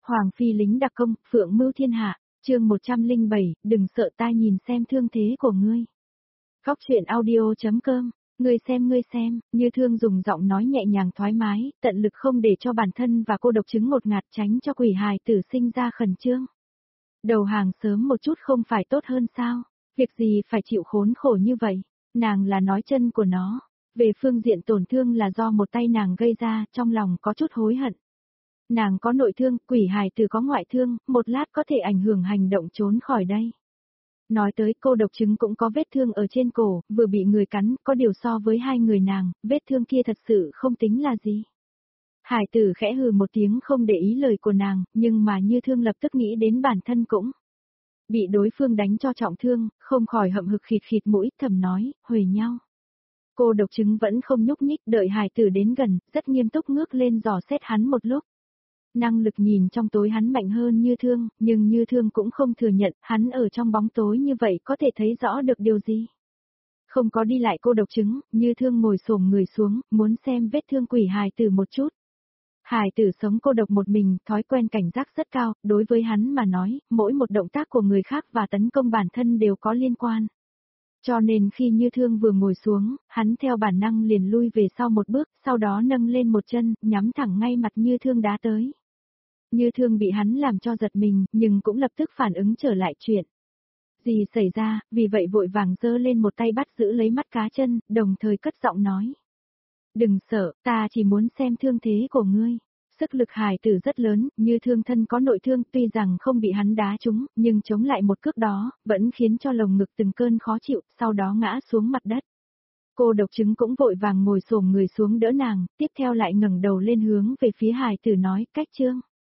Hoàng phi lính đặc công, phượng mưu thiên hạ, chương 107, đừng sợ ta nhìn xem thương thế của ngươi. Góc truyện audio.com, ngươi xem, Như Thương dùng giọng nói nhẹ nhàng thoải mái, tận lực không để cho bản thân và cô độc chứng ngột ngạt tránh cho quỷ hài tử sinh ra khẩn trương. Đầu hàng sớm một chút không phải tốt hơn sao, việc gì phải chịu khốn khổ như vậy, nàng là nói chân của nó, về phương diện tổn thương là do một tay nàng gây ra, trong lòng có chút hối hận. Nàng có nội thương, quỷ hài tử có ngoại thương, một lát có thể ảnh hưởng hành động trốn khỏi đây. Nói tới cô độc chứng cũng có vết thương ở trên cổ, vừa bị người cắn, có điều so với hai người nàng, vết thương kia thật sự không tính là gì. Hải tử khẽ hừ một tiếng không để ý lời của nàng, nhưng mà Như Thương lập tức nghĩ đến bản thân cũng. Bị đối phương đánh cho trọng thương, không khỏi hậm hực khịt khịt mũi, thầm nói, huề nhau. Cô độc chứng vẫn không nhúc nhích, đợi Hải tử đến gần, rất nghiêm túc ngước lên dò xét hắn một lúc. Năng lực nhìn trong tối hắn mạnh hơn Như Thương, nhưng Như Thương cũng không thừa nhận, hắn ở trong bóng tối như vậy có thể thấy rõ được điều gì. Không có đi lại cô độc chứng, Như Thương ngồi xổm người xuống, muốn xem vết thương quỷ hài tử một chút. Hài tử sống cô độc một mình, thói quen cảnh giác rất cao, đối với hắn mà nói, mỗi một động tác của người khác và tấn công bản thân đều có liên quan. Cho nên khi Như Thương vừa ngồi xuống, hắn theo bản năng liền lui về sau một bước, sau đó nâng lên một chân, nhắm thẳng ngay mặt Như Thương đá tới. Như Thương bị hắn làm cho giật mình, nhưng cũng lập tức phản ứng trở lại chuyện. Gì xảy ra, vì vậy vội vàng giơ lên một tay bắt giữ lấy mắt cá chân, đồng thời cất giọng nói. Đừng sợ, ta chỉ muốn xem thương thế của ngươi. Sức lực hài tử rất lớn, Như Thương thân có nội thương tuy rằng không bị hắn đá trúng, nhưng chống lại một cước đó, vẫn khiến cho lồng ngực từng cơn khó chịu, sau đó ngã xuống mặt đất. Cô độc chứng cũng vội vàng ngồi xổm người xuống đỡ nàng, tiếp theo lại ngẩng đầu lên hướng về phía hài tử nói, cách trương.